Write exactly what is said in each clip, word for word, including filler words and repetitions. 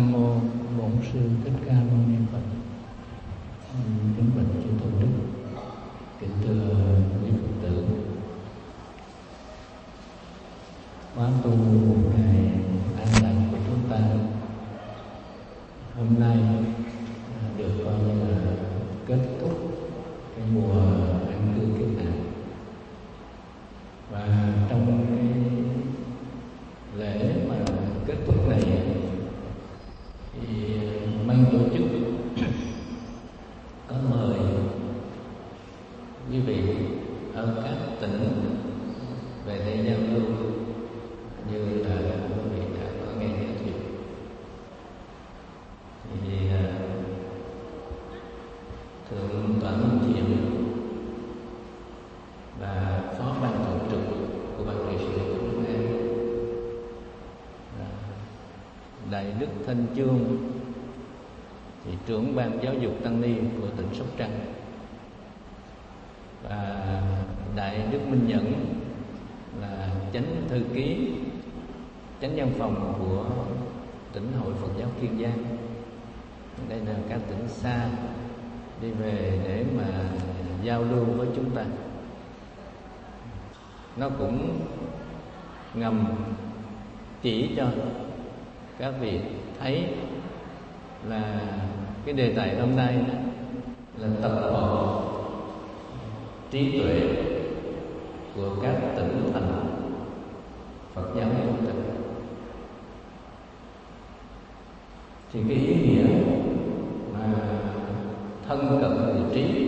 Nam mô Bổn Sư Thích Ca Mâu Ni Phật. Kính bạch chư Tôn đức, kính thưa quý Phật tử. Khóa tu một ngày an lạc của chúng ta hôm nay được coi như là kết thúc cái mùa an cư kiết nạn. Và trong cái lễ mà kết thúc này thì ban tổ chức có mời quý vị ở các tỉnh về đây giao lưu, như là quý vị đã có nghe giới thiệu. Thì thượng tọa Minh Thiện và phó ban thường trực của ban trị sự Trung An, Đại đức Thanh Chương thì trưởng ban giáo dục tăng ni của tỉnh Sóc Trăng, và Đại đức Minh Nhẫn là chánh thư ký chánh văn phòng của tỉnh Hội Phật giáo Kiên Giang. Đây là các tỉnh xa đi về để mà giao lưu với chúng ta. Nó cũng ngầm chỉ cho các vị thấy là cái đề tài hôm nay là tập hợp trí tuệ của các tỉnh thành Phật giáo trong tỉnh. Thì cái ý nghĩa mà thân cận người trí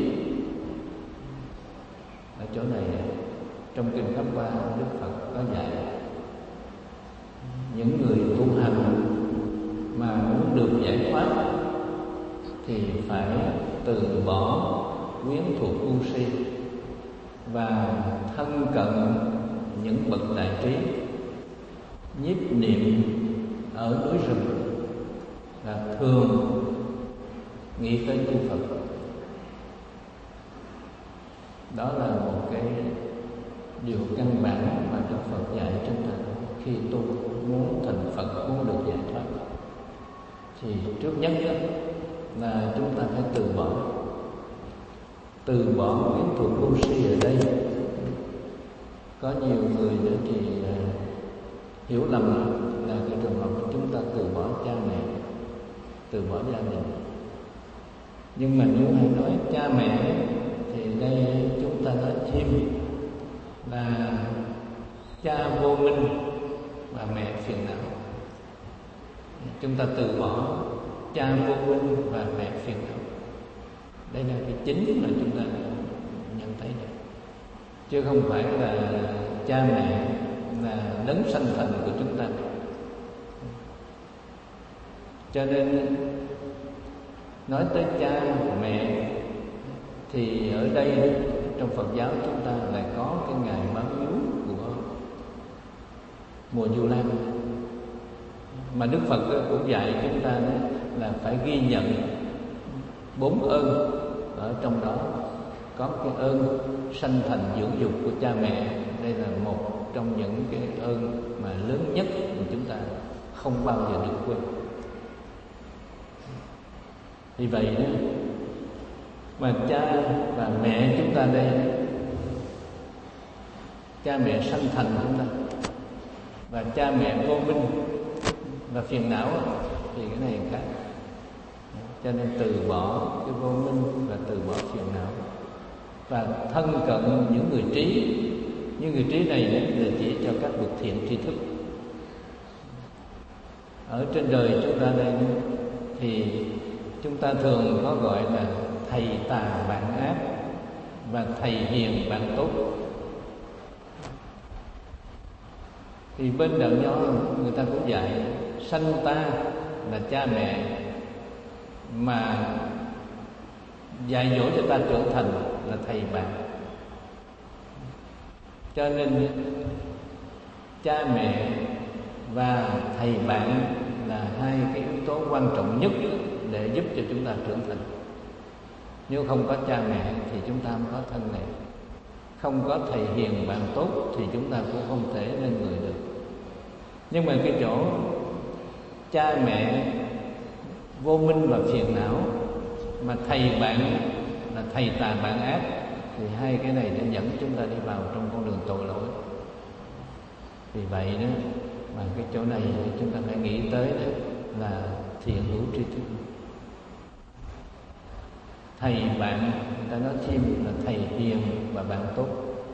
ở chỗ này, trong kinh Pháp Hoa Đức Phật có dạy những người tu hành mà muốn được giải thoát thì phải từ bỏ quyến thuộc ngu si và thân cận những bậc đại trí, nhiếp niệm ở núi rừng, là thường nghĩ tới chư Phật. Đó là một cái điều căn bản mà Đức Phật dạy chúng ta khi tu muốn thành Phật, muốn được giải thoát. Thì trước nhất là chúng ta phải từ bỏ từ bỏ quyến thuộc ngu si. Ở đây có nhiều người nữa thì hiểu lầm là cái trường hợp chúng ta từ bỏ cha mẹ, từ bỏ gia đình. Nhưng mà nếu hay nói cha mẹ thì đây chúng ta nói thêm là cha vô minh và mẹ phiền não. Chúng ta từ bỏ cha vô minh và mẹ phiền não. Đây là cái chính mà chúng ta nhận thấy được, chứ không phải là cha mẹ là đấng sanh thành của chúng ta. Cho nên nói tới cha mẹ thì ở đây trong Phật giáo chúng ta lại có cái ngày báo hiếu của mùa Vu Lan, mà Đức Phật cũng dạy chúng ta là phải ghi nhận bốn ơn. Ở trong đó có cái ơn sanh thành dưỡng dục của cha mẹ. Đây là một trong những cái ơn mà lớn nhất mà chúng ta không bao giờ được quên. Vì vậy đó, mà cha và mẹ chúng ta đây, cha mẹ sanh thành chúng ta và cha mẹ vô minh và phiền não thì cái này khác. Cho nên từ bỏ cái vô minh và từ bỏ phiền não và thân cận những người trí. Những người trí này là chỉ cho các bậc thiện tri thức. Ở trên đời chúng ta đây thì chúng ta thường có gọi là thầy tà bạn ác và thầy hiền bạn tốt. Thì bên đạo nho người ta cũng dạy sanh ta là cha mẹ, mà dạy dỗ cho ta trưởng thành là thầy bạn. Cho nên cha mẹ và thầy bạn là hai cái yếu tố quan trọng nhất để giúp cho chúng ta trưởng thành. Nếu không có cha mẹ thì chúng ta không có thân này, không có thầy hiền bạn tốt thì chúng ta cũng không thể nên người được. Nhưng mà cái chỗ cha mẹ vô minh và phiền não, mà thầy bạn là thầy tà bạn ác, thì hai cái này đã dẫn chúng ta đi vào trong con đường tội lỗi. Vì vậy đó mà cái chỗ này chúng ta phải nghĩ tới đó là thiện hữu tri thức. Thầy bạn, người ta nói thêm là thầy hiền và bạn tốt.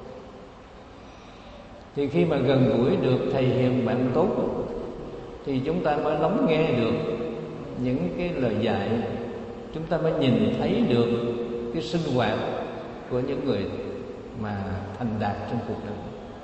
Thì khi mà gần gũi được thầy hiền bạn tốt thì chúng ta mới lắng nghe được những cái lời dạy, chúng ta mới nhìn thấy được cái sinh hoạt của những người mà thành đạt trong cuộc đời.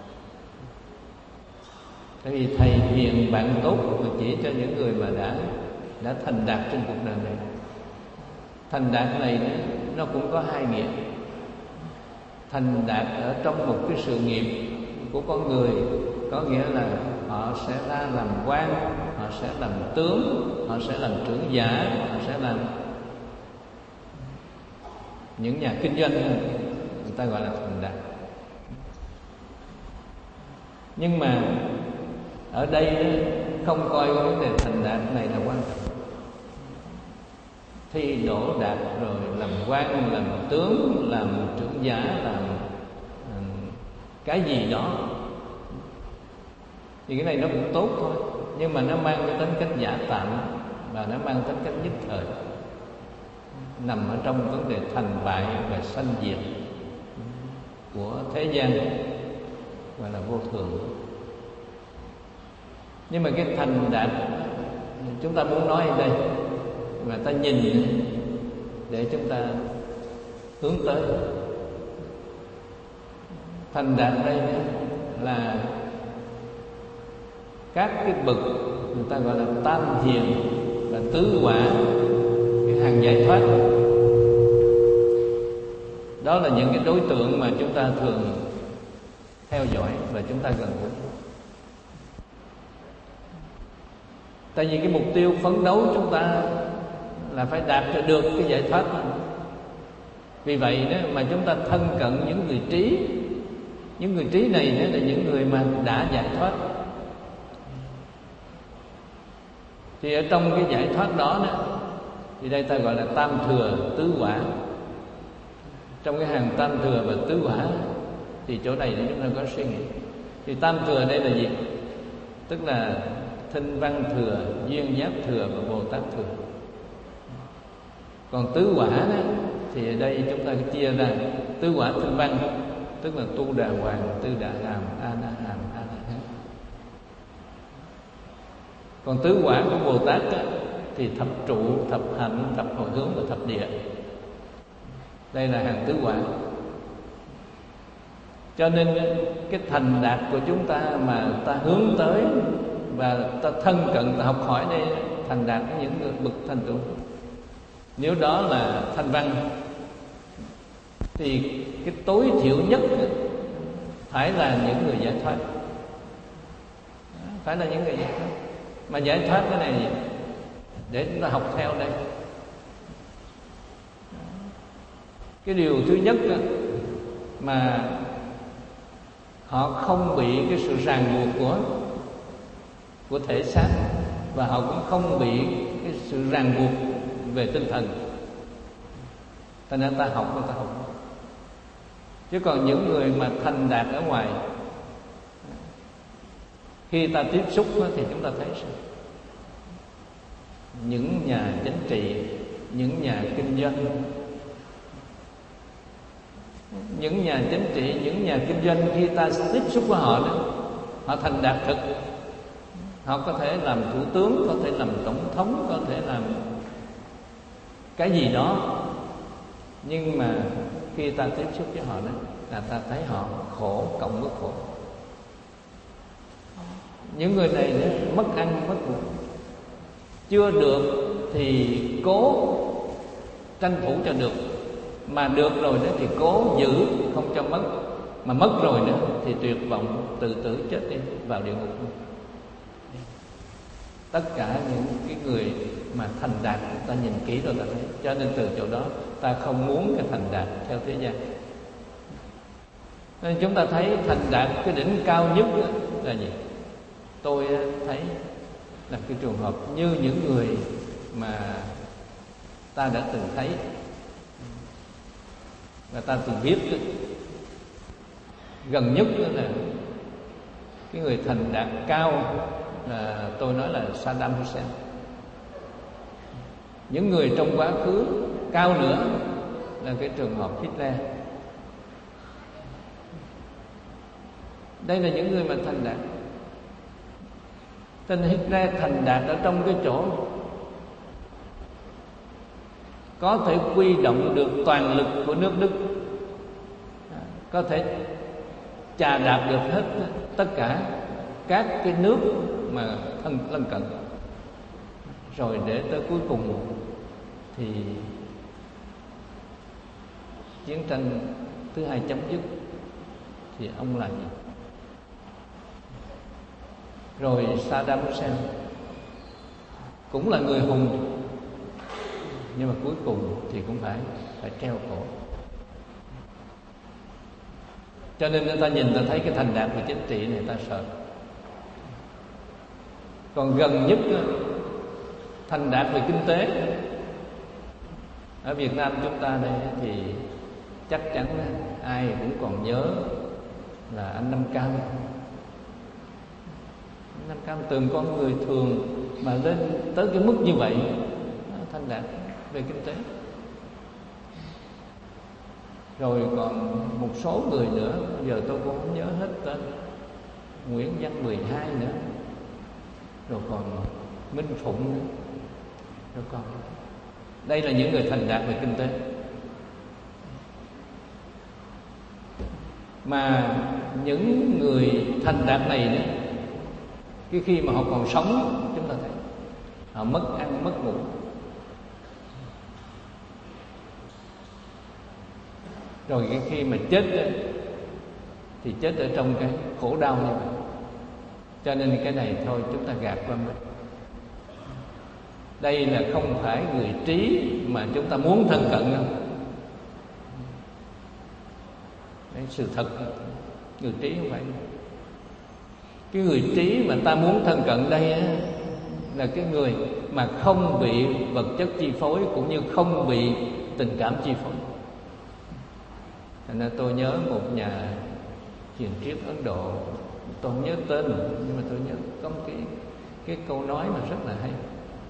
Tại vì thầy hiền bạn tốt mà chỉ cho những người mà đã đã thành đạt trong cuộc đời này. Thành đạt này nó cũng có hai nghĩa. Thành đạt ở trong một cái sự nghiệp của con người, có nghĩa là họ sẽ ra làm quan, họ sẽ làm tướng, họ sẽ làm trưởng giả, họ sẽ làm những nhà kinh doanh, người ta gọi là thành đạt. Nhưng mà ở đây không coi vấn đề thành đạt này là quan trọng. Thi đỗ đạt rồi làm quan, làm tướng, làm trưởng giả, làm cái gì đó thì cái này nó cũng tốt thôi, nhưng mà nó mang cái tính cách giả tạm và nó mang tính cách nhất thời, nằm ở trong vấn đề thành bại và sanh diệt của thế gian, gọi là vô thường. Nhưng mà cái thành đạt chúng ta muốn nói ở đây mà ta nhìn để chúng ta hướng tới. Thành đạt đây là các cái bậc người ta gọi là tam hiền và tứ quả, cái hàng giải thoát. Đó là những cái đối tượng mà chúng ta thường theo dõi và chúng ta gần gũi. Tại vì cái mục tiêu phấn đấu chúng ta là phải đạt cho được cái giải thoát đó. Vì vậy đó mà chúng ta thân cận những người trí. Những người trí này đó là những người mà đã giải thoát. Thì ở trong cái giải thoát đó, đó thì đây ta gọi là tam thừa tứ quả. Trong cái hàng tam thừa và tứ quả thì chỗ này để chúng ta có suy nghĩ. Thì tam thừa đây là gì? Tức là Thanh Văn thừa, Duyên Giác thừa và Bồ Tát thừa. Còn tứ quả đó thì ở đây chúng ta chia ra tứ quả Thanh Văn, tức là Tu Đà Hoàng, Tư Đà Hàm, A Na Hàm, A Na Hán. Còn tứ quả của Bồ Tát đó, thì thập trụ, thập hạnh, thập hồi hướng và thập địa. Đây là hàng tứ quả. Cho nên cái thành đạt của chúng ta mà ta hướng tới và ta thân cận, ta học hỏi đây, thành đạt với những người bậc thành tựu. Nếu đó là thanh văn thì cái tối thiểu nhất phải là những người giải thoát, phải là những người giải thoát. Mà giải thoát cái này để chúng ta học theo đây. Cái điều thứ nhất mà họ không bị cái sự ràng buộc của của thể xác, và họ cũng không bị cái sự ràng buộc về tinh thần. Thành ra ta học người ta học. Chứ còn những người mà thành đạt ở ngoài, khi ta tiếp xúc thì chúng ta thấy sao? Những nhà chính trị, những nhà kinh doanh, những nhà chính trị, những nhà kinh doanh, khi ta tiếp xúc với họ đó, họ thành đạt thực. Họ có thể làm thủ tướng, có thể làm tổng thống, có thể làm cái gì đó. Nhưng mà khi ta tiếp xúc với họ đó, là ta thấy họ khổ cộng với khổ. Những người này đó, mất ăn mất ngủ, chưa được thì cố tranh thủ cho được, mà được rồi đó thì cố giữ không cho mất, mà mất rồi đó thì tuyệt vọng tự tử chết đi vào địa ngục. Tất cả những cái người mà thành đạt ta nhìn kỹ rồi ta thấy. Cho nên từ chỗ đó ta không muốn cái thành đạt theo thế gian. Nên chúng ta thấy thành đạt cái đỉnh cao nhất là gì? Tôi thấy là cái trường hợp như những người mà ta đã từng thấy và ta từng biết. Gần nhất là cái người thành đạt cao là tôi nói là Saddam Hussein. Những người trong quá khứ cao nữa là cái trường hợp Hitler. Đây là những người mà thành đạt. Tên Hitler thành đạt ở trong cái chỗ có thể quy động được toàn lực của nước Đức, có thể chà đạp được hết tất cả các cái nước mà thân lân cận, rồi để tới cuối cùng thì chiến tranh thứ hai chấm dứt thì ông làm gì? Rồi Saddam Hussein cũng là người hùng, nhưng mà cuối cùng thì cũng phải phải treo cổ. Cho nên người ta nhìn ta thấy cái thành đạt về chính trị này ta sợ. Còn gần nhất thành đạt về kinh tế ở Việt Nam chúng ta đây thì chắc chắn ai cũng còn nhớ là anh Nam Cam. Nam Cam từ con người thường mà lên tới cái mức như vậy, thành đạt về kinh tế. Rồi còn một số người nữa, giờ tôi cũng không nhớ hết tên, Nguyễn Văn mười hai nữa, rồi còn Minh Phụng nữa, rồi còn đây là những người thành đạt về kinh tế. Mà những người thành đạt này đó, cái khi mà họ còn sống chúng ta thấy họ mất ăn mất ngủ, rồi cái khi mà chết đó, thì chết ở trong cái khổ đau như vậy. Cho nên cái này thôi chúng ta gạt qua mình. Đây là không phải người trí mà chúng ta muốn thân cận đâu. Đấy, sự thật người trí không phải. Cái người trí mà ta muốn thân cận đây á, là cái người mà không bị vật chất chi phối, cũng như không bị tình cảm chi phối. Thành ra tôi nhớ một nhà thiền triết Ấn Độ, tôi không nhớ tên nhưng mà tôi nhớ có một cái, cái câu nói mà rất là hay.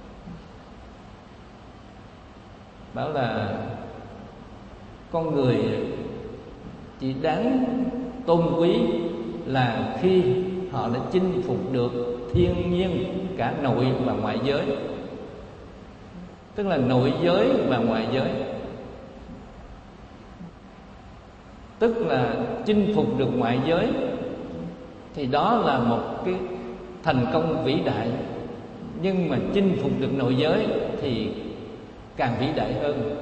Bảo là con người chỉ đáng tôn quý là khi họ đã chinh phục được thiên nhiên cả nội và ngoại giới. Tức là nội giới và ngoại giới. Tức là chinh phục được ngoại giới thì đó là một cái thành công vĩ đại. Nhưng mà chinh phục được nội giới thì càng vĩ đại hơn.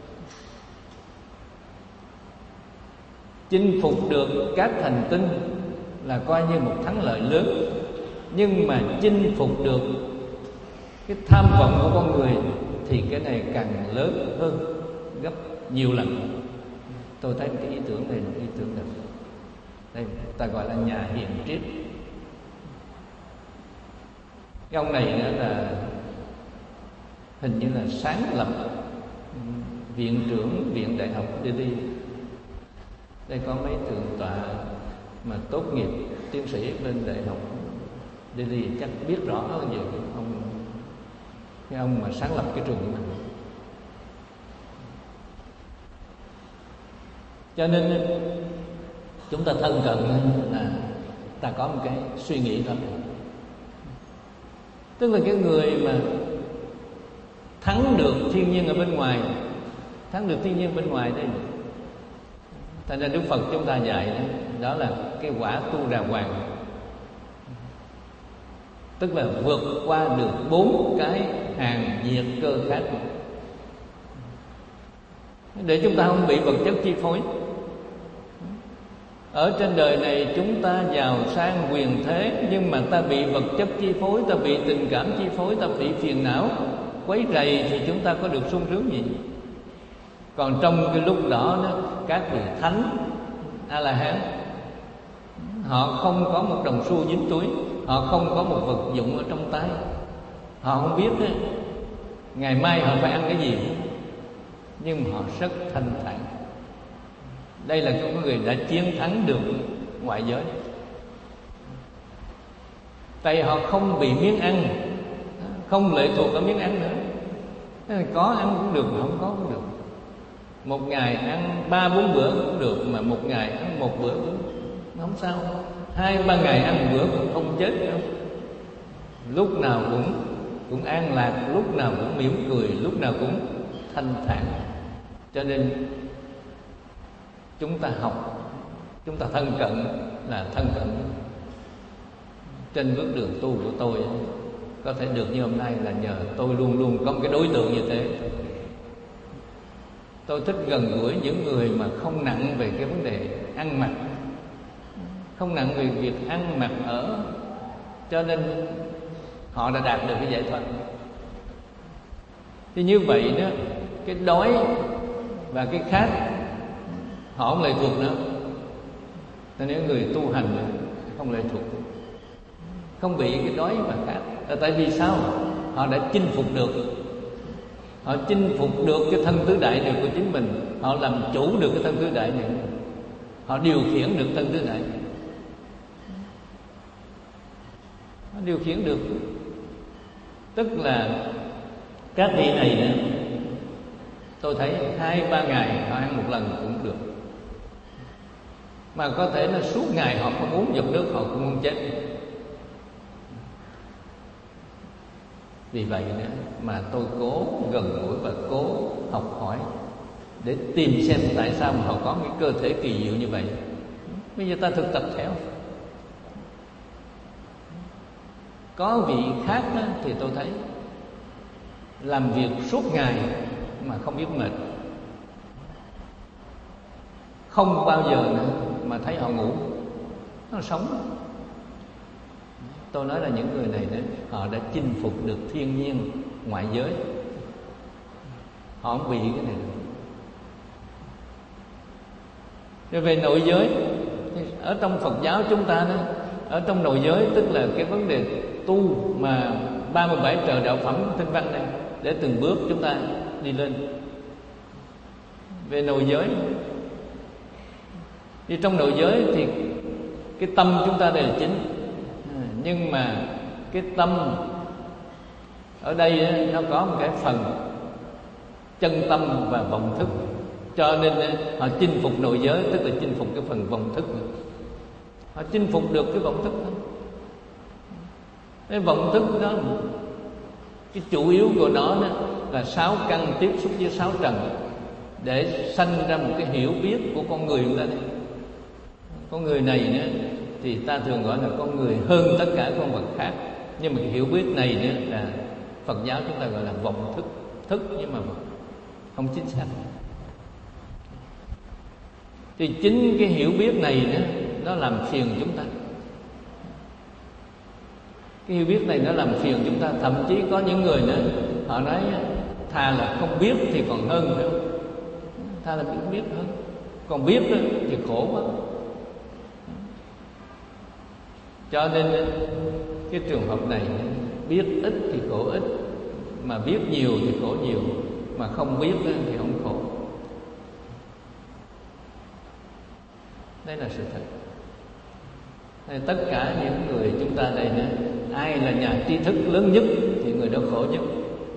Chinh phục được các hành tinh là coi như một thắng lợi lớn. Nhưng mà chinh phục được cái tham vọng của con người thì cái này càng lớn hơn gấp nhiều lần. Tôi thấy cái ý tưởng này là ý tưởng đẹp. Đây ta gọi là nhà hiền triết. Cái ông này nữa là hình như là sáng lập viện trưởng Viện Đại học Delhi. Đây có mấy thượng tọa mà tốt nghiệp tiến sĩ bên Đại học Delhi chắc biết rõ hơn về cái ông cái ông mà sáng lập cái trường này. Cho nên chúng ta thân cận là ta có một cái suy nghĩ thôi. Tức là cái người mà thắng được thiên nhiên ở bên ngoài, thắng được thiên nhiên bên ngoài đây. Thành ra Đức Phật chúng ta dạy đó, đó là cái quả Tu Đà Hoàng. Tức là vượt qua được bốn cái hàng diệt cơ khác, để chúng ta không bị vật chất chi phối. Ở trên đời này chúng ta giàu sang quyền thế, nhưng mà ta bị vật chất chi phối, ta bị tình cảm chi phối, ta bị phiền não quấy rầy thì chúng ta có được sung sướng gì? Còn trong cái lúc đó, đó các vị thánh A-la-hán họ không có một đồng xu dính túi, họ không có một vật dụng ở trong tay, họ không biết đó, ngày mai họ phải ăn cái gì. nhưng họ rất thanh thản. Đây là những người đã chiến thắng được ngoại giới. Tại họ không bị miếng ăn, không lệ thuộc ở miếng ăn nữa. Có ăn cũng được mà không có cũng được. Một ngày ăn ba bốn bữa cũng được, mà một ngày ăn một bữa cũng không sao. Hai ba ngày ăn một bữa cũng không chết đâu. Lúc nào cũng cũng an lạc, lúc nào cũng mỉm cười, lúc nào cũng thanh thản. Cho nên chúng ta học, chúng ta thân cận là thân cận trên bước đường tu của tôi. Có thể được như hôm nay là nhờ tôi luôn luôn có một cái đối tượng như thế. Tôi thích gần gũi những người mà không nặng về cái vấn đề ăn mặc, không nặng về việc ăn mặc ở, cho nên họ đã đạt được cái giải thoát. Thì như vậy đó, cái đói và cái khát họ không lệ thuộc nữa. Nên nếu người tu hành không lệ thuộc, không bị cái đói và khát. Là tại vì sao? Họ đã chinh phục được, họ chinh phục được cái thân tứ đại này của chính mình. Họ làm chủ được cái thân tứ đại này, họ điều khiển được thân tứ đại này. Họ điều khiển được. Tức là các vị này nữa, tôi thấy hai ba ngày họ ăn một lần cũng được, mà có thể là suốt ngày họ không uống giọt nước họ cũng không chết. Vì vậy nữa mà tôi cố gần gũi và cố học hỏi để tìm xem tại sao mà họ có cái cơ thể kỳ diệu như vậy. Bây giờ ta thực tập theo. Có vị khác đó, thì tôi thấy làm việc suốt ngày mà không biết mệt, không bao giờ nữa mà thấy họ ngủ, nó sống. Tôi nói là những người này đấy, họ đã chinh phục được thiên nhiên ngoại giới, họ không bị cái này. Rồi về nội giới, ở trong Phật giáo chúng ta đó, ở trong nội giới tức là cái vấn đề tu mà ba mươi bảy trời đạo phẩm tinh văn này, để từng bước chúng ta đi lên. Về nội giới, thì trong nội giới thì cái tâm chúng ta đây là chính, nhưng mà cái tâm ở đây nó có một cái phần chân tâm và vọng thức, cho nên họ chinh phục nội giới, tức là chinh phục cái phần vọng thức nữa. Họ chinh phục được cái vọng thức đó. Cái vọng thức đó, cái chủ yếu của nó đó là sáu căn tiếp xúc với sáu trần, để sanh ra một cái hiểu biết của con người chúng ta đây. Con người này nữa thì ta thường gọi là con người hơn tất cả con vật khác, nhưng mà cái hiểu biết này nữa là Phật giáo chúng ta gọi là vọng thức, thức nhưng mà không chính xác. Thì chính cái hiểu biết này nữa nó làm phiền chúng ta. Cái hiểu biết này nó làm phiền chúng ta. Thậm chí có những người nữa họ nói thà là không biết thì còn hơn nữa, thà là biết biết hơn, còn biết thì khổ quá. Cho nên cái trường hợp này, biết ít thì khổ ít, mà biết nhiều thì khổ nhiều, mà không biết thì không khổ. Đây là sự thật. Nên tất cả những người chúng ta đây nữa, ai là nhà tri thức lớn nhất thì người đó khổ nhất.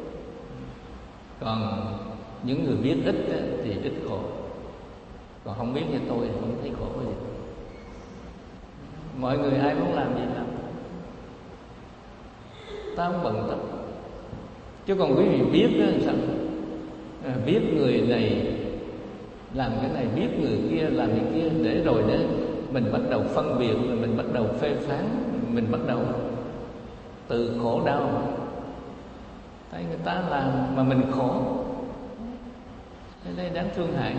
Còn những người biết ít thì ít khổ. Còn không biết như tôi thì không thấy khổ gì. Mọi người ai muốn làm gì làm, ta không bận tâm. Chứ còn quý vị biết đó sao? À, biết người này làm cái này, biết người kia làm cái kia, để rồi đó mình bắt đầu phân biệt, mình bắt đầu phê phán, mình bắt đầu tự khổ đau. Thấy người ta làm mà mình khổ, cái đây đáng thương hại.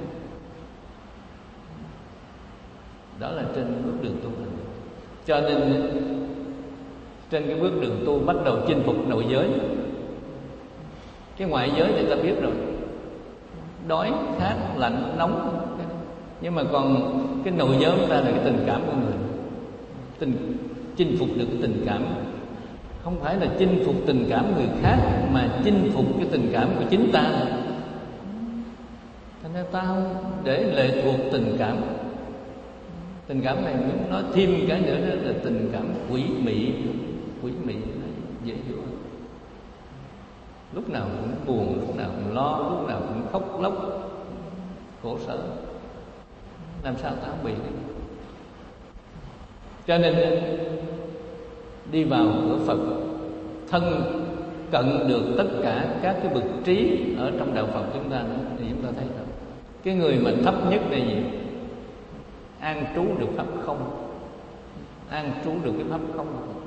Đó là trên bước đường tu hành. Cho nên trên cái bước đường tu bắt đầu chinh phục nội giới. Cái ngoại giới thì ta biết rồi, đói, khát, lạnh, nóng. Nhưng mà còn cái nội giới của ta là cái tình cảm của người. Tình, chinh phục được cái tình cảm. Không phải là chinh phục tình cảm người khác, mà chinh phục cái tình cảm của chính ta. nên ta không để lệ thuộc tình cảm. Tình cảm này muốn nói thêm cái nữa đó là tình cảm quỷ mị. Quỷ mị dễ hiểu, lúc nào cũng buồn, lúc nào cũng lo, lúc nào cũng khóc lóc khổ sở. Làm sao ta không bị? Cho nên đi vào cửa Phật, thân cận được tất cả các cái bậc trí ở trong đạo Phật chúng ta đó, thì chúng ta thấy rồi. Cái người mà thấp nhất là gì? An trú được pháp không. An trú được cái pháp không.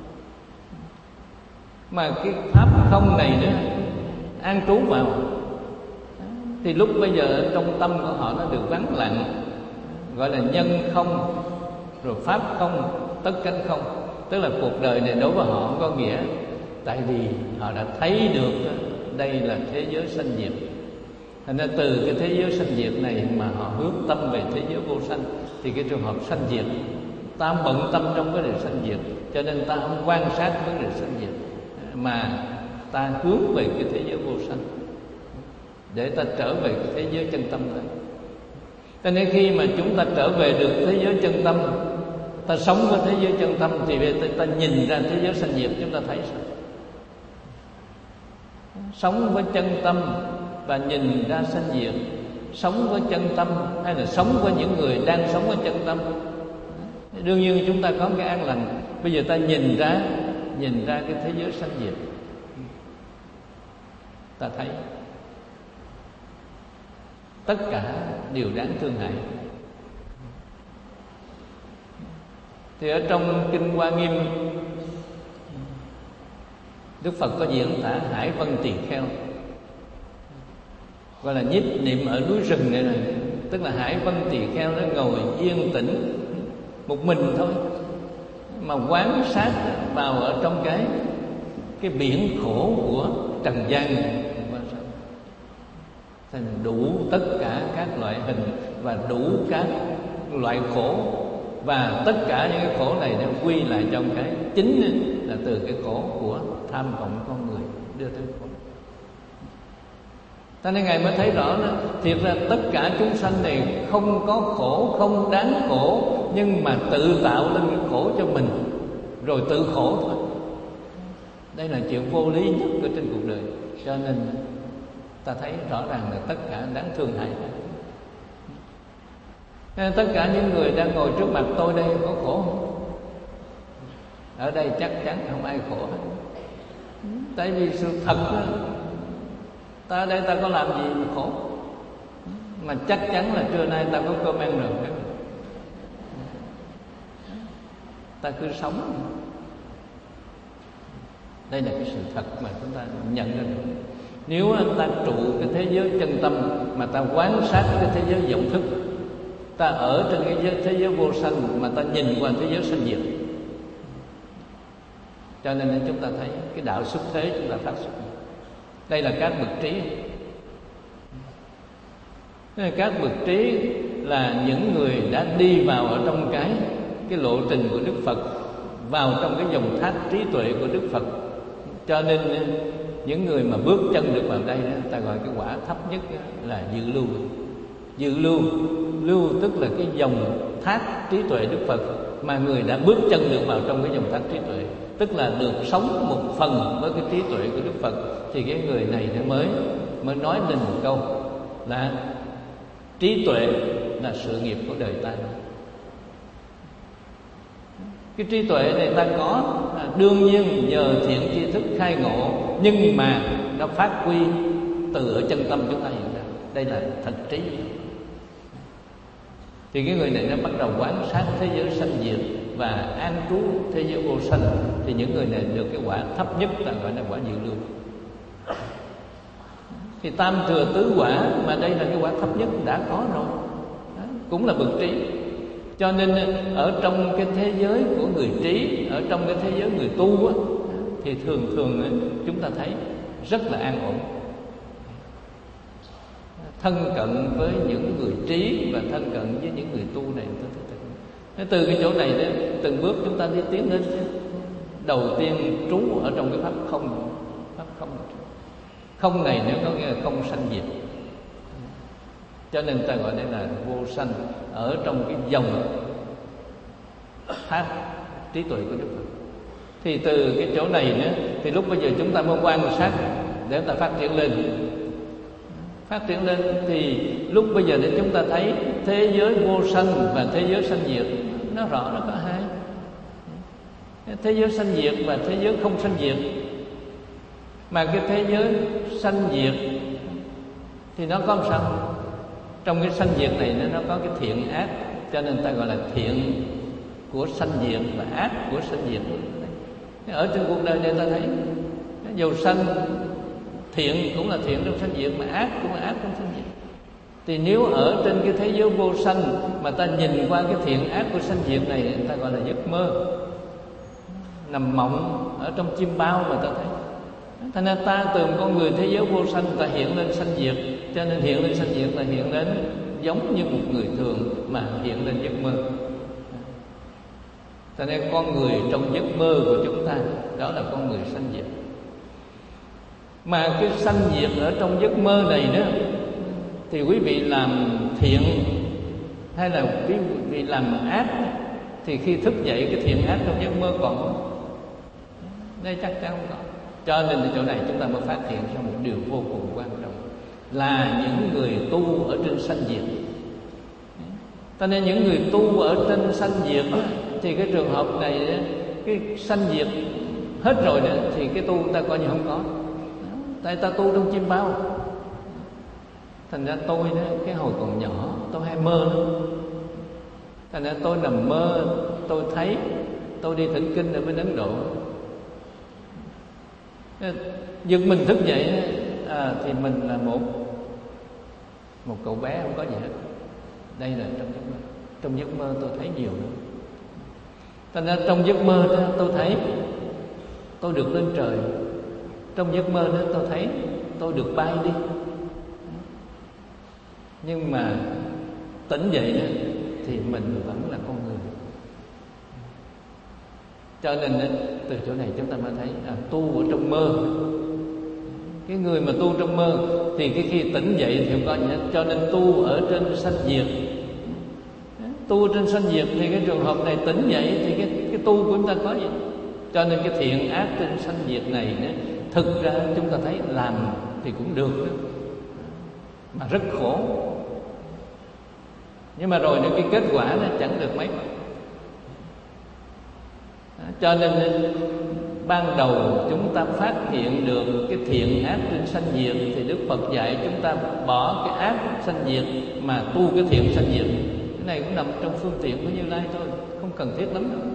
Mà cái pháp không này đó, an trú vào thì lúc bây giờ trong tâm của họ nó được vắng lặng, gọi là nhân không, rồi pháp không, tất cánh không. Tức là cuộc đời này đối với họ không có nghĩa, tại vì họ đã thấy được đây là thế giới sanh diệt. Thành ra từ cái thế giới sanh diệt này mà họ hướng tâm về thế giới vô sanh, thì cái trường hợp sanh diệt, ta bận tâm trong cái đề sanh diệt, cho nên ta không quan sát vấn đề sanh diệt, mà ta hướng về cái thế giới vô sanh để ta trở về cái thế giới chân tâm này. Cho nên khi mà chúng ta trở về được thế giới chân tâm, ta sống với thế giới chân tâm, thì về ta, ta nhìn ra thế giới sanh diệt, chúng ta thấy sao? Sống với chân tâm và nhìn ra sanh diệt, sống với chân tâm hay là sống với những người đang sống với chân tâm, đương nhiên chúng ta có cái an lành. Bây giờ ta nhìn ra nhìn ra cái thế giới sanh diệt, ta thấy tất cả đều đáng thương hại. Thì ở trong Kinh Hoa Nghiêm, Đức Phật có diễn tả Hải Vân Tỳ Kheo, gọi là nhiếp niệm ở núi rừng này này. Tức là Hải Vân Tỳ Kheo nó ngồi yên tĩnh một mình thôi, mà quán sát vào ở trong cái cái biển khổ của trần gian này, thành đủ tất cả các loại hình và đủ các loại khổ, và tất cả những cái khổ này nó quy lại trong cái chính là từ cái khổ của tham vọng con người đưa tới khổ. Cho nên Ngài mới thấy rõ đó, thiệt ra tất cả chúng sanh này không có khổ, không đáng khổ, nhưng mà tự tạo lên cái khổ cho mình rồi tự khổ thôi. Đây là chuyện vô lý nhất ở trên cuộc đời. Cho nên ta thấy rõ ràng là tất cả đáng thương hại. Nên tất cả những người đang ngồi trước mặt tôi đây có khổ không? Ở đây chắc chắn không ai khổ hết. Tại vì sự thật đó, ta ở đây ta có làm gì mà khổ, mà chắc chắn là trưa nay ta có cơm ăn rồi. Ta cứ sống. Đây là cái sự thật mà chúng ta nhận ra được. Nếu ta trụ cái thế giới chân tâm mà ta quan sát cái thế giới vọng thức, ta ở trên cái giới, thế giới vô sanh mà ta nhìn qua thế giới sanh diệt, cho nên chúng ta thấy cái đạo xuất thế chúng ta phát xuất. Đây là các bậc trí. Các bậc trí là những người đã đi vào ở trong cái cái lộ trình của Đức Phật, vào trong cái dòng thác trí tuệ của Đức Phật. Cho nên những người mà bước chân được vào đây đó, ta gọi cái quả thấp nhất là dự lưu. Dự lưu, lưu tức là cái dòng thác trí tuệ Đức Phật, mà người đã bước chân được vào trong cái dòng thác trí tuệ, tức là được sống một phần với cái trí tuệ của Đức Phật, thì cái người này mới mới nói lên một câu là trí tuệ là sự nghiệp của đời ta. Cái trí tuệ này ta có đương nhiên nhờ thiện tri thức khai ngộ, nhưng mà nó phát huy từ ở chân tâm chúng ta hiện ra. Đây là thật trí. Thì cái người này nó bắt đầu quan sát thế giới sanh diệt và an trú thế giới vô sanh, thì những người này được cái quả thấp nhất, ta gọi là quả dự lưu. Thì tam thừa tứ quả, mà đây là cái quả thấp nhất đã có rồi. Đó, cũng là bậc trí. Cho nên ở trong cái thế giới của người trí, ở trong cái thế giới người tu á, thì thường thường chúng ta thấy rất là an ổn, thân cận với những người trí và thân cận với những người tu này. Từ cái chỗ này đó, từng bước chúng ta đi tiến đến. Đầu tiên trú ở trong cái pháp không. Pháp không không này nó có nghĩa là không sanh diệt. Cho nên ta gọi đây là vô sanh ở trong cái dòng thác trí tuệ của Đức Phật. Thì từ cái chỗ này nữa, thì lúc bây giờ chúng ta mới quan sát để ta phát triển lên. Phát triển lên thì lúc bây giờ để chúng ta thấy thế giới vô sanh và thế giới sanh diệt nó rõ, nó có hai. Thế giới sanh diệt và thế giới không sanh diệt. Mà cái thế giới sanh diệt thì nó có sao? Trong cái sanh diệt này nó có cái thiện ác, cho nên ta gọi là thiện của sanh diệt và ác của sanh diệt. Ở trên cuộc đời này ta thấy dù sanh thiện cũng là thiện trong sanh diệt, mà ác cũng là ác trong sanh diệt. Thì nếu ở trên cái thế giới vô sanh mà ta nhìn qua cái thiện ác của sanh diệt này, ta gọi là giấc mơ, nằm mộng ở trong chim bao mà ta thấy. Thành ra ta từ một con người thế giới vô sanh, ta hiện lên sanh diệt. Cho nên hiện lên sanh diệt là hiện đến giống như một người thường mà hiện lên giấc mơ. Cho nên con người trong giấc mơ của chúng ta đó là con người sanh diệt. Mà cái sanh diệt ở trong giấc mơ này đó, thì quý vị làm thiện hay là quý vị làm ác, thì khi thức dậy cái thiện ác trong giấc mơ còn không? Đây chắc chắn không có. Cho nên ở chỗ này chúng ta mới phát hiện ra một điều vô cùng quan trọng, là những người tu ở trên sanh diệt. Cho nên những người tu ở trên sanh diệt thì cái trường hợp này, cái sanh diệt hết rồi đó, thì cái tu ta coi như không có. Tại ta tu trong chim bao. Thành ra tôi đó, cái hồi còn nhỏ tôi hay mơ lắm. Thành ra tôi nằm mơ, tôi thấy tôi đi thỉnh kinh ở bên Ấn Độ. Giật mình thức dậy à, thì mình là một một cậu bé không có gì hết. Đây là trong giấc mơ. Trong giấc mơ tôi thấy nhiều lắm. Thành ra trong giấc mơ đó tôi thấy tôi được lên trời. Trong giấc mơ đó tôi thấy tôi được bay đi. Nhưng mà tỉnh dậy đó, thì mình vẫn là con người. Cho nên từ chỗ này chúng ta mới thấy à, tu ở trong mơ. Cái người mà tu trong mơ thì cái khi tỉnh dậy thì không có gì hết. Cho nên tu ở trên sanh diệt, tu trên sanh diệt thì cái trường hợp này tỉnh dậy thì cái, cái tu của chúng ta có gì. Cho nên cái thiện ác trên sanh diệt này đó, thực ra chúng ta thấy làm thì cũng được đó, mà rất khổ. Nhưng mà rồi cái kết quả nó chẳng được mấy. Cho nên ban đầu chúng ta phát hiện được cái thiện ác trên sanh diệt, thì Đức Phật dạy chúng ta bỏ cái ác sanh diệt mà tu cái thiện sanh diệt. Cái này cũng nằm trong phương tiện của Như Lai thôi, không cần thiết lắm đâu.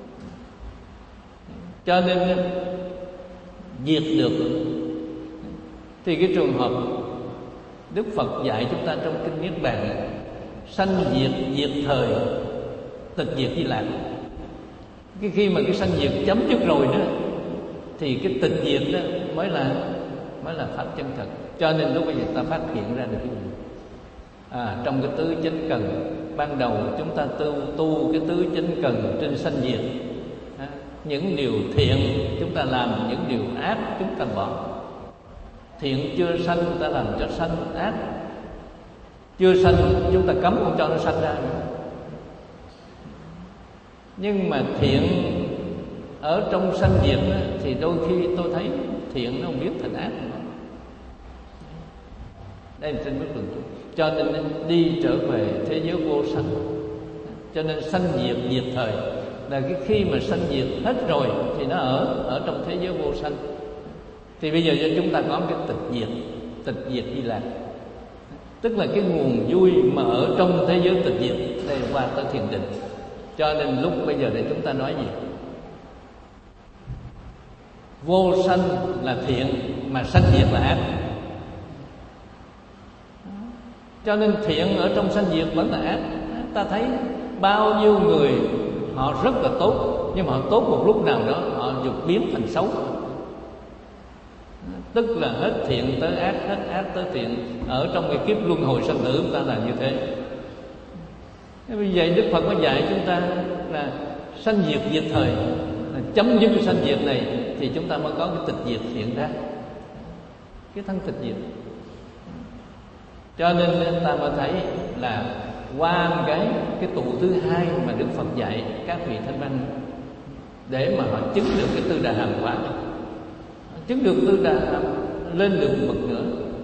Cho nên diệt được thì cái trường hợp Đức Phật dạy chúng ta trong kinh Niết Bàn, sanh diệt diệt thời, tịch diệt Di Lạc. Cái khi mà cái sanh diệt chấm dứt rồi đó, thì cái tịch diệt đó mới là mới là pháp chân thật. Cho nên lúc bây giờ ta phát hiện ra được cái gì? À, trong cái tứ chánh cần, ban đầu chúng ta tu tu cái tứ chánh cần trên sanh diệt. À, những điều thiện chúng ta làm, những điều ác chúng ta bỏ. Thiện chưa sanh ta làm cho sanh, ác chưa sanh chúng ta cấm không cho nó sanh ra nữa. Nhưng mà thiện ở trong sanh diệt đó, thì đôi khi tôi thấy thiện nó không biết thành ác nữa. Đây là trên bước đường. Cho nên đi trở về thế giới vô sanh. Cho nên sanh diệt diệt thời là cái khi mà sanh diệt hết rồi thì nó ở ở trong thế giới vô sanh. Thì bây giờ cho chúng ta có cái tịch diệt, tịch diệt Di Lạc, tức là cái nguồn vui mà ở trong thế giới tịch diệt. Đây là qua tới thiền định. Cho nên lúc bây giờ để chúng ta nói gì? Vô sanh là thiện, mà sanh diệt là ác. Cho nên thiện ở trong sanh diệt vẫn là ác. Ta thấy bao nhiêu người họ rất là tốt, nhưng mà họ tốt một lúc nào đó họ dục biến thành xấu. Tức là hết thiện tới ác, hết ác tới thiện. Ở trong cái kiếp luân hồi sanh tử ta là như thế. Vì vậy Đức Phật mới dạy chúng ta là sanh diệt diệt thời, là chấm dứt cái sanh diệt này thì chúng ta mới có cái tịch diệt hiện ra, cái thân tịch diệt. Cho nên ta mới thấy là qua cái cái tụ thứ hai mà Đức Phật dạy các vị thánh văn để mà họ chứng được cái tư đà hàm quả, chứng được tư đà hàm lên được một bậc nữa.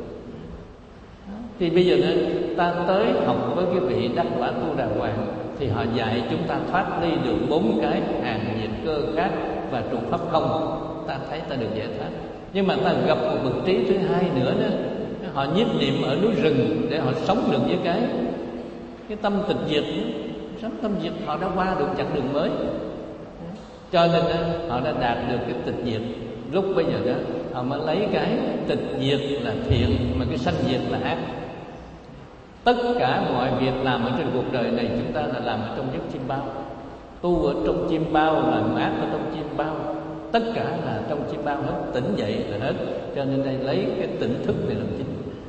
Thì bây giờ ta tới học với cái vị đắc quả Tu Đà Hoàng thì họ dạy chúng ta thoát ly được bốn cái hàng nhiệt cơ khác và trụ pháp không, ta thấy ta được giải thoát. Nhưng mà ta gặp một bậc trí thứ hai nữa đó, họ nhiếp niệm ở núi rừng để họ sống được với cái cái tâm tịch diệt, sống tâm diệt, họ đã qua được chặng đường mới. Cho nên họ đã đạt được cái tịch diệt. Lúc bây giờ đó họ mới lấy cái tịch diệt là thiện, mà cái sanh diệt là ác. Tất cả mọi việc làm ở trên cuộc đời này chúng ta là làm ở trong giấc chim bao. Tu ở trong chim bao, làm ác ở trong chim bao, tất cả là trong chim bao hết, tỉnh dậy là hết. Cho nên đây lấy cái tỉnh thức này làm chính.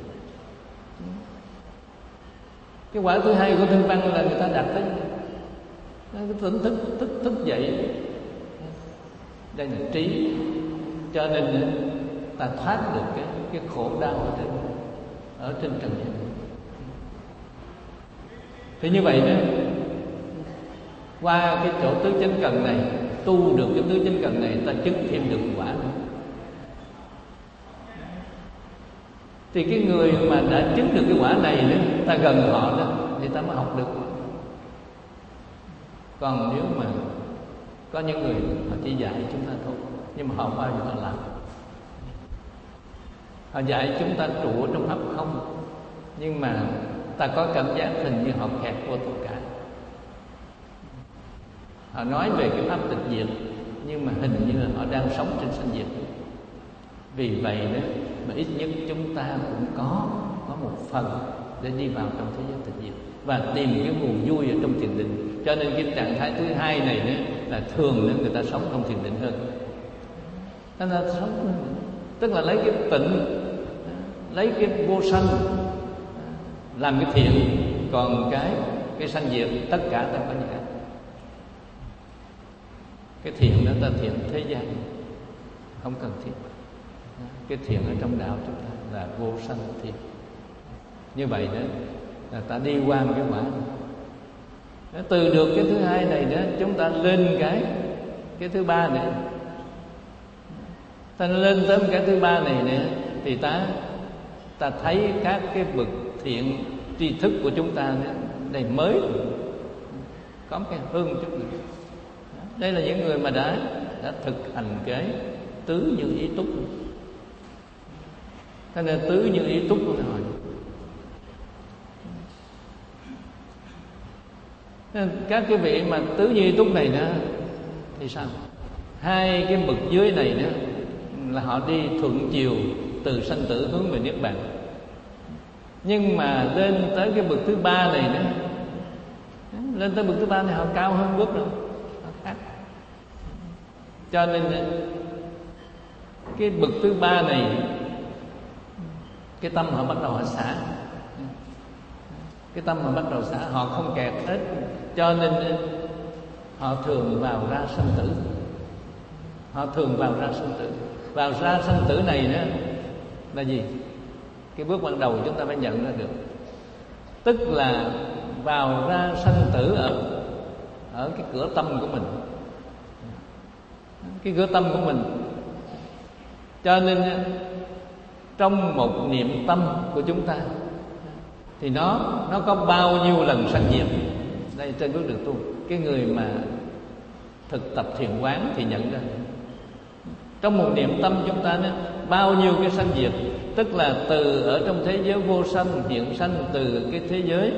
Cái quả thứ hai của Thanh Văn là người ta đạt tới cái tỉnh thức, thức, thức dậy. Đây là trí. Cho nên ta thoát được cái, cái khổ đau ở trên, ở trên trần gian. Thì như vậy đó, qua cái chỗ tứ chánh cần này, tu được cái tứ chánh cần này, ta chứng thêm được quả nữa. Thì cái người mà đã chứng được cái quả này đó, ta gần họ đó, thì ta mới học được. Còn nếu mà có những người họ chỉ dạy chúng ta thôi, nhưng mà họ không bao giờ họ làm. Họ dạy chúng ta trụ trong hấp không, nhưng mà ta có cảm giác hình như họ kẹt vô tất cả. Họ nói về cái pháp tịch diệt, nhưng mà hình như là họ đang sống trên sanh diệt. Vì vậy đó mà ít nhất chúng ta cũng có có một phần để đi vào trong thế giới tịch diệt và tìm cái nguồn vui ở trong thiền định. Cho nên cái trạng thái thứ hai này đó là thường nên người ta sống trong thiền định hơn. Nên là sống, tức là lấy cái tịnh, lấy cái vô sanh làm cái thiện, còn cái cái sanh diệt tất cả ta có gì. Cái thiện đó ta thiện thế gian không cần thiết. Cái thiện ở trong đạo chúng ta là vô sanh thiện. Như vậy đó là ta đi qua một cái quả. Từ được cái thứ hai này đó, chúng ta lên cái cái thứ ba này. Ta lên tới cái thứ ba này nữa thì ta ta thấy các cái bậc thiện tri thức của chúng ta nữa, đây mới có cái hơn chút nữa. Đây là những người mà đã đã thực hành cái tứ như ý túc. Thế nên tứ như ý túc của họ. Nên các cái vị mà tứ như ý túc này đó thì sao? Hai cái bậc dưới này đó là họ đi thuận chiều từ sanh tử hướng về niết bàn. Nhưng mà lên tới cái bậc thứ ba này nữa, lên tới bậc thứ ba này họ cao hơn bước rồi, họ khác. Cho nên cái bậc thứ ba này, cái tâm họ bắt đầu họ xả, cái tâm họ bắt đầu xả, họ không kẹt hết. Cho nên họ thường vào ra sanh tử, họ thường vào ra sanh tử. Vào ra sanh tử này nữa là gì? Cái bước ban đầu chúng ta phải nhận ra được, tức là vào ra sanh tử ở ở cái cửa tâm của mình, cái cửa tâm của mình. Cho nên trong một niệm tâm của chúng ta thì nó nó có bao nhiêu lần sanh diệt. Đây trên bước đường tu, cái người mà thực tập thiền quán thì nhận ra trong một niệm tâm chúng ta nữa, bao nhiêu cái sanh diệt. Tức là từ ở trong thế giới vô sanh hiện sanh, từ cái thế giới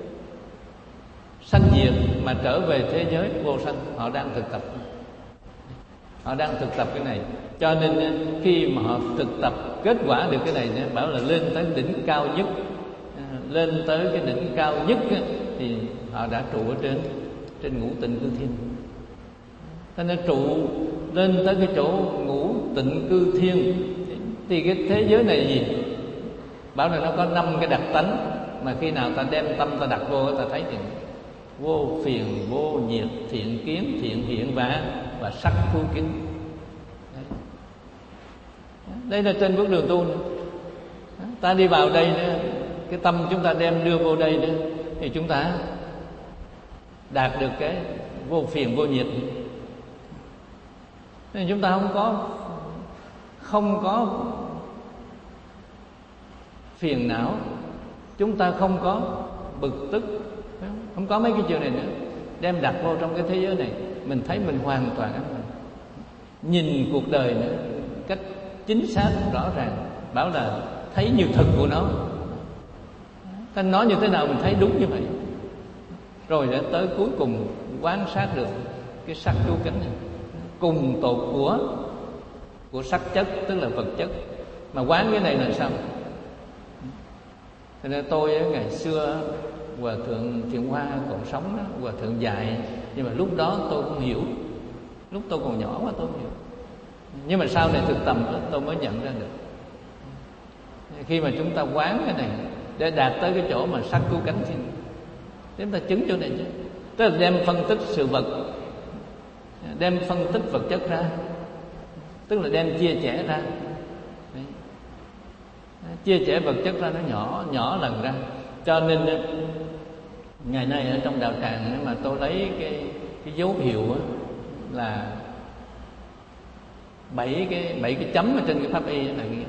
sanh diệt mà trở về thế giới vô sanh. Họ đang thực tập, họ đang thực tập cái này. Cho nên khi mà họ thực tập kết quả được cái này, bảo là lên tới đỉnh cao nhất, lên tới cái đỉnh cao nhất thì họ đã trụ ở trên trên ngũ tịnh cư thiên. Cho nên trụ lên tới cái chỗ ngũ tịnh cư thiên thì cái thế giới này gì? Bảo là nó có năm cái đặc tánh mà khi nào ta đem tâm ta đặt vô, ta thấy thì vô phiền, vô nhiệt, thiện kiến, thiện hiện và và sắc phu kính. Đây là trên bước đường tu này. Ta đi vào đây nữa, cái tâm chúng ta đem đưa vô đây đó, thì chúng ta đạt được cái vô phiền vô nhiệt. Nên chúng ta không có không có phiền não, chúng ta không có bực tức, không có mấy cái chuyện này nữa. Đem đặt vô trong cái thế giới này, mình thấy mình hoàn toàn an toàn, nhìn cuộc đời nữa cách chính xác rõ ràng, bảo là thấy như thực của nó. Ta nói như thế nào mình thấy đúng như vậy. Rồi để tới cuối cùng quan sát được cái sắc cứu cánh này, cùng tột của của sắc chất, tức là vật chất. Mà quán cái này là sao? Cho nên tôi ngày xưa Hòa thượng Thiện Hoa còn sống đó, Hòa thượng dạy, nhưng mà lúc đó tôi không hiểu, lúc tôi còn nhỏ quá tôi không hiểu. Nhưng mà sau này thực tập đó, tôi mới nhận ra được. Khi mà chúng ta quán cái này để đạt tới cái chỗ mà sắc cứu cánh thiên, chúng ta chứng chỗ này chứ, tức là đem phân tích sự vật, đem phân tích vật chất ra, tức là đem chia sẻ ra. Đấy. Chia sẻ vật chất ra nó nhỏ nhỏ lần ra. Cho nên ngày nay ở trong đạo tràng mà tôi lấy cái cái dấu hiệu là bảy cái bảy cái chấm ở trên cái pháp y là cái,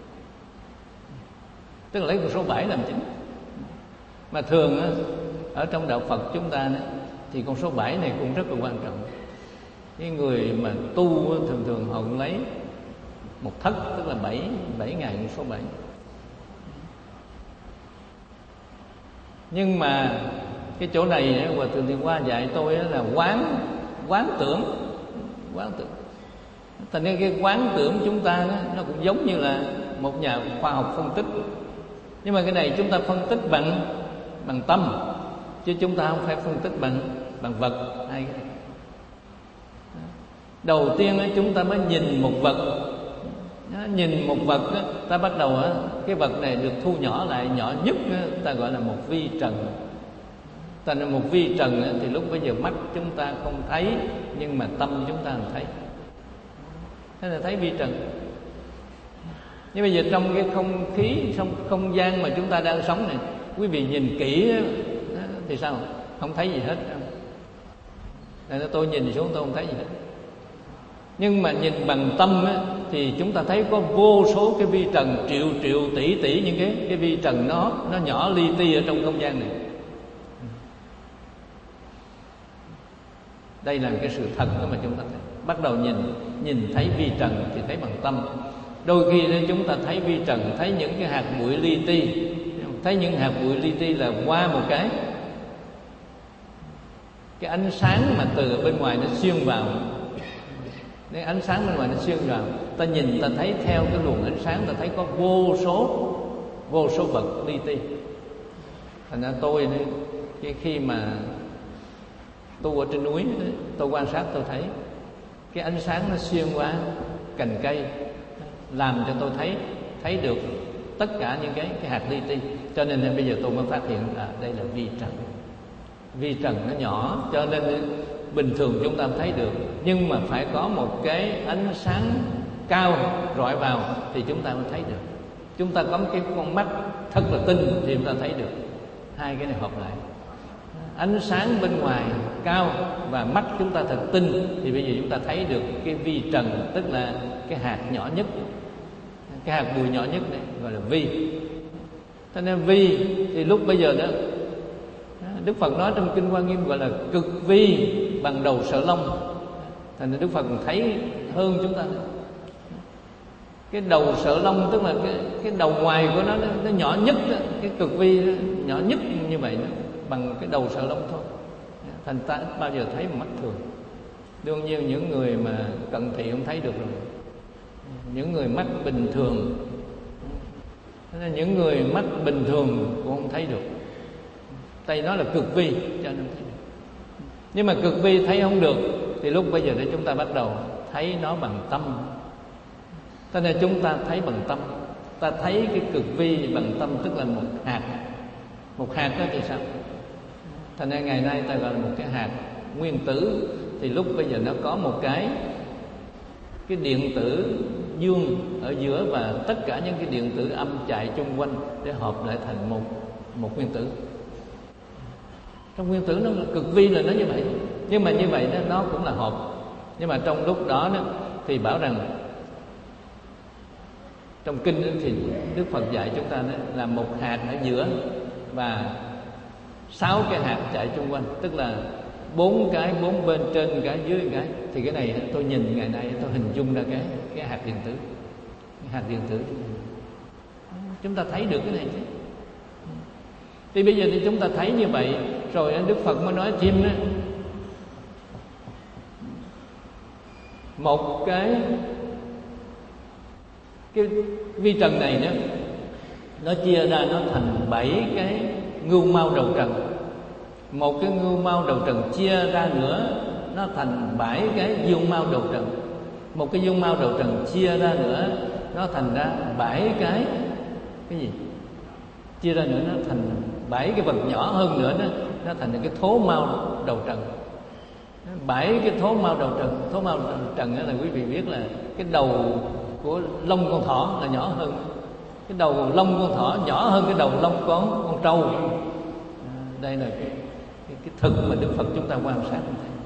tức là lấy con số bảy làm chính. Mà thường ở trong đạo Phật chúng ta thì con số bảy này cũng rất là quan trọng. Cái người mà tu thường thường họ cũng lấy một thất, tức là bảy bảy ngày con số bảy. Nhưng mà cái chỗ này Hòa thượng Thiện Hoa dạy tôi là quán quán tưởng, quán tưởng. Thành ra cái quán tưởng chúng ta đó, nó cũng giống như là một nhà khoa học phân tích. Nhưng mà cái này chúng ta phân tích bằng bằng tâm, chứ chúng ta không phải phân tích bằng bằng vật. Hay cái này. Đầu tiên chúng ta mới nhìn một vật, nhìn một vật ta bắt đầu cái vật này được thu nhỏ lại, nhỏ nhất ta gọi là một vi trần. Thành ra một vi trần thì lúc bây giờ mắt chúng ta không thấy, nhưng mà tâm chúng ta thấy. Thế là thấy vi trần. Nhưng bây giờ trong cái không khí, trong không gian mà chúng ta đang sống này, quý vị nhìn kỹ thì sao? Không thấy gì hết. Nên tôi nhìn xuống tôi không thấy gì hết. Nhưng mà nhìn bằng tâm á, thì chúng ta thấy có vô số cái vi trần, triệu triệu tỷ tỷ những cái cái vi trần nó nó nhỏ li ti ở trong không gian này. Đây là cái sự thật đó mà chúng ta thấy. Bắt đầu nhìn nhìn thấy vi trần thì thấy bằng tâm. Đôi khi nên chúng ta thấy vi trần, thấy những cái hạt bụi li ti, thấy những hạt bụi li ti là qua một cái cái ánh sáng mà từ bên ngoài nó xuyên vào. Nên ánh sáng bên ngoài nó xuyên vào, ta nhìn ta thấy theo cái luồng ánh sáng, ta thấy có vô số vô số vật li ti. Thành ra tôi nên khi mà tu ở trên núi, tôi quan sát tôi thấy cái ánh sáng nó xuyên qua cành cây, làm cho tôi thấy thấy được tất cả những cái cái hạt li ti. Cho nên bây giờ tôi mới phát hiện là đây là vi trần. Vi trần nó nhỏ, cho nên bình thường chúng ta thấy được, nhưng mà phải có một cái ánh sáng cao rọi vào thì chúng ta mới thấy được. Chúng ta có một cái con mắt thật là tinh thì chúng ta thấy được. Hai cái này hợp lại, ánh sáng bên ngoài cao và mắt chúng ta thật tinh, thì bây giờ chúng ta thấy được cái vi trần, tức là cái hạt nhỏ nhất, cái hạt bụi nhỏ nhất này gọi là vi. Cho nên vi thì lúc bây giờ đó Đức Phật nói trong Kinh Hoa Nghiêm gọi là cực vi bằng đầu sợi lông. Thành ra Đức Phật thấy hơn chúng ta. Cái đầu sợi lông tức là cái, cái đầu ngoài của nó, nó nó nhỏ nhất đó, cái cực vi đó, nhỏ nhất như vậy đó, bằng cái đầu sợi lông thôi. Thành ta ít bao giờ thấy một mắt thường. Đương nhiên những người mà cận thị không thấy được rồi. Những người mắt bình thường, những người mắt bình thường cũng không thấy được. Đây nó là cực vi cho nên thấy được. Nhưng mà cực vi thấy không được thì lúc bây giờ để chúng ta bắt đầu thấy nó bằng tâm. Cho nên chúng ta thấy bằng tâm. Ta thấy cái cực vi bằng tâm, tức là một hạt. Một hạt đó thì sao? Thành ra ngày nay ta gọi là một cái hạt nguyên tử. Thì lúc bây giờ nó có một cái cái điện tử dương ở giữa và tất cả những cái điện tử âm chạy chung quanh để hợp lại thành một một nguyên tử. Trong nguyên tử nó cực vi là nó như vậy, nhưng mà như vậy đó, nó cũng là hợp. Nhưng mà trong lúc đó, đó thì bảo rằng trong kinh đó, thì Đức Phật dạy chúng ta đó, là một hạt ở giữa và sáu cái hạt chạy chung quanh, tức là bốn cái, bốn bên trên cái dưới cái. Thì cái này tôi nhìn ngày nay tôi hình dung ra cái cái hạt điện tử, cái hạt điện tử chúng ta thấy được cái này chứ. Thì bây giờ thì chúng ta thấy như vậy rồi, Đức Phật mới nói thêm đó, một cái cái vi trần này đó, nó chia ra nó thành bảy cái ngưu mao đầu trần. Một cái ngưu mao đầu trần chia ra nữa nó thành bảy cái dương mao đầu trần. Một cái dương mao đầu trần chia ra nữa nó thành ra bảy cái cái gì? Chia ra nữa nó thành bảy cái vật nhỏ hơn nữa đó, nó thành cái thố mao đầu trần. Bảy cái thố mao đầu trần. Thố mao đầu trần đó là quý vị biết là cái đầu của lông con thỏ là nhỏ hơn, cái đầu lông con thỏ nhỏ hơn cái đầu lông con con trâu. À, đây là cái, cái, cái thực mà Đức Phật chúng ta quan sát.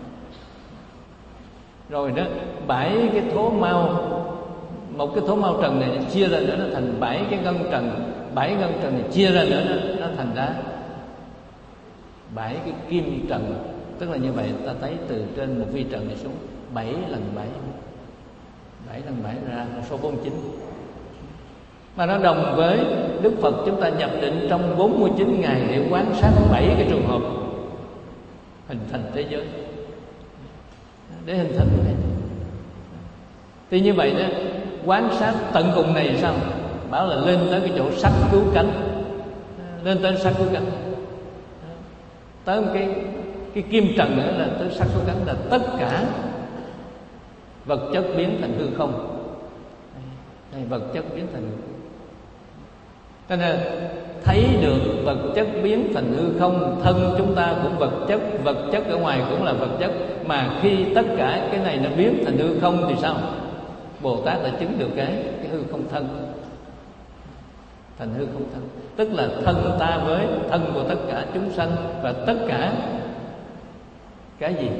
Rồi đó, bảy cái thố mao, một cái thố mao trần này chia ra nữa nó thành bảy cái ngân trần, bảy ngân trần này chia ra nữa nó, nó thành ra bảy cái kim trần. Tức là như vậy, ta thấy từ trên một vi trần này xuống bảy lần bảy, bảy lần bảy ra số bốn mươi chín. Mà nó đồng với Đức Phật chúng ta nhập định trong bốn mươi chín ngày để quan sát bảy cái trường hợp hình thành thế giới, để hình thành thế. Thì như vậy đó, quan sát tận cùng này sao? Bảo là lên tới cái chỗ sắc cứu cánh, lên tới sắc cứu cánh, tới một cái cái kim trần nữa là tới sắc cứu cánh, là tất cả vật chất biến thành hư không. Đây, vật chất biến thành hư không. Cho nên thấy được vật chất biến thành hư không, thân chúng ta cũng vật chất, vật chất ở ngoài cũng là vật chất. Mà khi tất cả cái này nó biến thành hư không thì sao? Bồ Tát đã chứng được cái, cái hư không thân, thành hư không thân. Tức là thân ta với thân của tất cả chúng sanh và tất cả cái gì?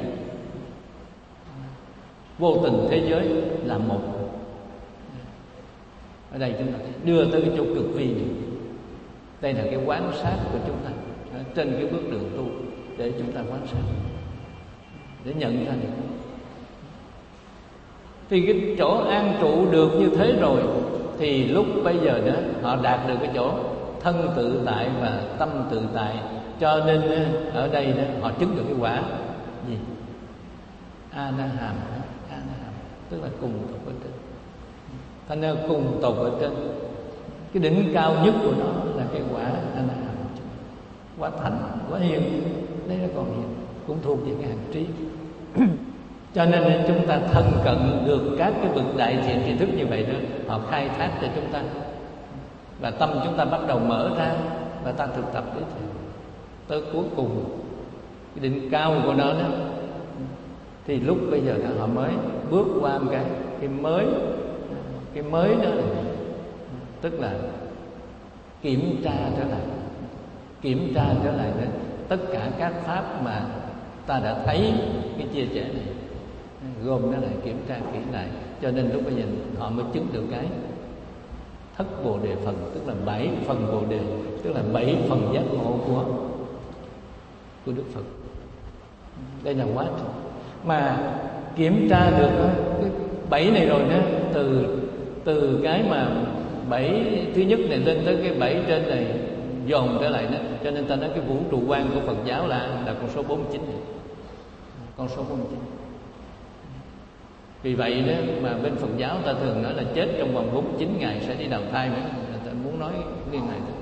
Vô tình thế giới là một. Ở đây chúng ta đưa tới cái chỗ cực vi này. Đây là cái quán sát của chúng ta trên cái bước đường tu, để chúng ta quán sát, để nhận ra được. Thì cái chỗ an trụ được như thế rồi, thì lúc bây giờ đó họ đạt được cái chỗ thân tự tại và tâm tự tại. Cho nên ở đây đó họ chứng được cái quả gì? A Na Hàm. A Na Hàm tức là cùng tộc ở trên. Thành ra cùng tộc ở trên, cái đỉnh cao nhất của nó là cái quả A Na Hàm, quả thành, quả hiền. Đấy nó còn hiền, cũng thuộc về cái hành trí. Cho nên chúng ta thân cận được các cái bậc đại thiện tri thức như vậy đó, họ khai thác cho chúng ta, và tâm chúng ta bắt đầu mở ra, và ta thực tập đến tới cuối cùng cái đỉnh cao của nó đó. Thì lúc bây giờ là họ mới bước qua một cái cái mới, cái mới đó là, tức là kiểm tra trở lại, kiểm tra trở lại đó, tất cả các pháp mà ta đã thấy cái chia sẻ này, gồm nó lại, kiểm tra kỹ lại. Cho nên lúc bây giờ họ mới chứng được cái thất bồ đề phần, tức là bảy phần bồ đề, tức là bảy phần giác ngộ của của Đức Phật. Đây là quá trình mà kiểm tra được cái bảy này rồi đó, từ từ cái mà bảy thứ nhất này lên tới cái bảy trên này dồn trở lại đó. Cho nên ta nói cái vũ trụ quan của Phật giáo là là con số bốn mươi chín này. Con số bốn mươi chín. Vì vậy đó mà bên Phật giáo ta thường nói là chết trong vòng bốn mươi chín ngày sẽ đi đào thai, nữa ta muốn nói liên này đó.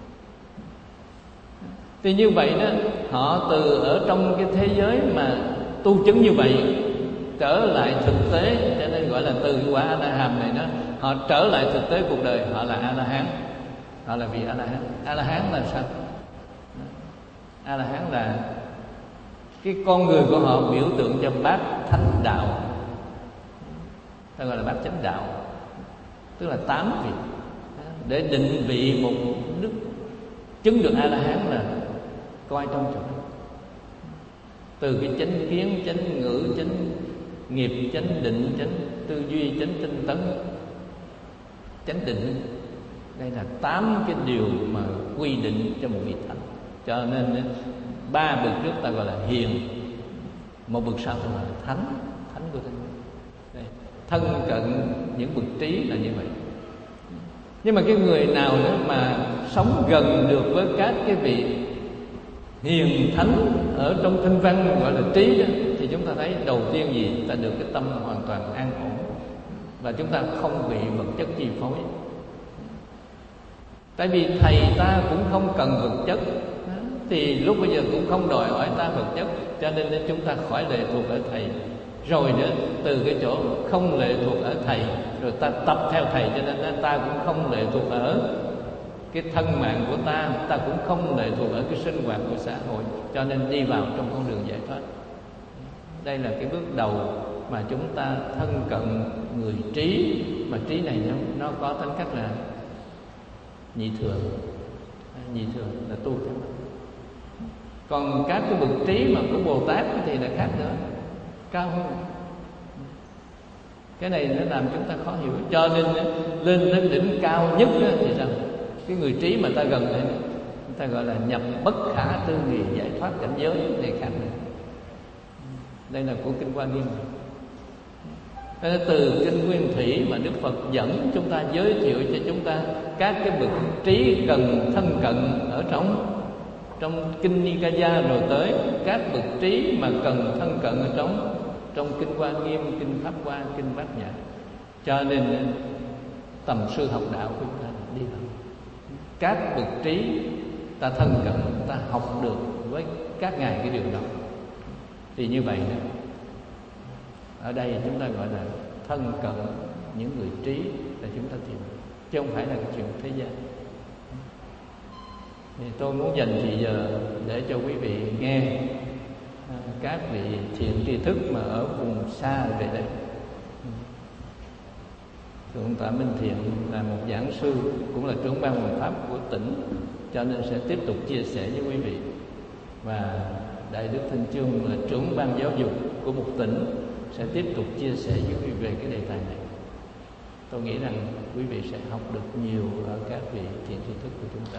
Thì như vậy đó, họ từ ở trong cái thế giới mà tu chứng như vậy trở lại thực tế, cho nên gọi là từ quả A Na Hàm này đó, họ trở lại thực tế cuộc đời, họ là A La Hán. Họ là vị A La Hán. A La Hán là sao? A La Hán là cái con người của họ biểu tượng cho bát thánh đạo, ta gọi là bát chánh đạo. tức là tám vị. Để định vị một đức chứng được A La Hán là coi trong chỗ đó. Từ cái chánh kiến, chánh ngữ, chánh nghiệp, chánh định, chánh tư duy, chánh tinh tấn, chánh định. Đây là tám cái điều mà quy định cho một vị thánh. Cho nên ba bậc trước ta gọi là hiền, một bậc sau ta gọi là thánh, thánh của thánh. Đây, thân cận những bậc trí là như vậy. Nhưng mà cái người nào đó mà sống gần được với các cái vị hiền thánh ở trong kinh văn gọi là trí đó, thì chúng ta thấy đầu tiên gì? Ta được cái tâm hoàn toàn an ổn, và chúng ta không bị vật chất chi phối. Tại vì thầy ta cũng không cần vật chất, thì lúc bây giờ cũng không đòi hỏi ta vật chất, cho nên chúng ta khỏi lệ thuộc ở thầy. Rồi nữa, từ cái chỗ không lệ thuộc ở thầy, rồi ta tập theo thầy, cho nên ta cũng không lệ thuộc ở cái thân mạng của ta, ta cũng không lệ thuộc ở cái sinh hoạt của xã hội, cho nên đi vào trong con đường giải thoát. Đây là cái bước đầu mà chúng ta thân cận người trí, mà trí này nó, nó có tính cách là nhị thừa. Nhị thừa là tu theo. Còn các cái bậc trí mà của Bồ Tát thì là khác nữa, cao hơn. Cái này nó làm chúng ta khó hiểu. Cho nên lên đến đỉnh cao nhất thì sao? Cái người trí mà ta gần đây, người ta gọi là nhập bất khả tư nghị giải thoát cảnh giới này khác nữa. Đây là của kinh Hoa Nghiêm. Từ kinh Nguyên Thủy mà Đức Phật dẫn chúng ta, giới thiệu cho chúng ta các cái bậc trí gần thân cận ở trong trong kinh Nikaya, rồi tới các bậc trí mà cần thân cận ở trong trong kinh Hoa Nghiêm, kinh Pháp Hoa, kinh Bát Nhã. Cho nên tầm sư học đạo của chúng ta đi vào các bậc trí, ta thân cận, ta học được với các ngài cái điều đó. Thì như vậy đó, ở đây chúng ta gọi là thân cận những người trí là chúng ta tìm, chứ không phải là cái chuyện thế gian. Thì tôi muốn dành thì giờ để cho quý vị nghe các vị thiện tri thức mà ở vùng xa về đây. Thượng tọa Minh Thiện là một giảng sư, cũng là trưởng ban hoằng pháp của tỉnh, cho nên sẽ tiếp tục chia sẻ với quý vị. Và Đại Đức Thanh Chương là trưởng ban giáo dục của một tỉnh, sẽ tiếp tục chia sẻ với quý vị về cái đề tài này. Tôi nghĩ rằng quý vị sẽ học được nhiều ở các vị thiện tri thức của chúng ta.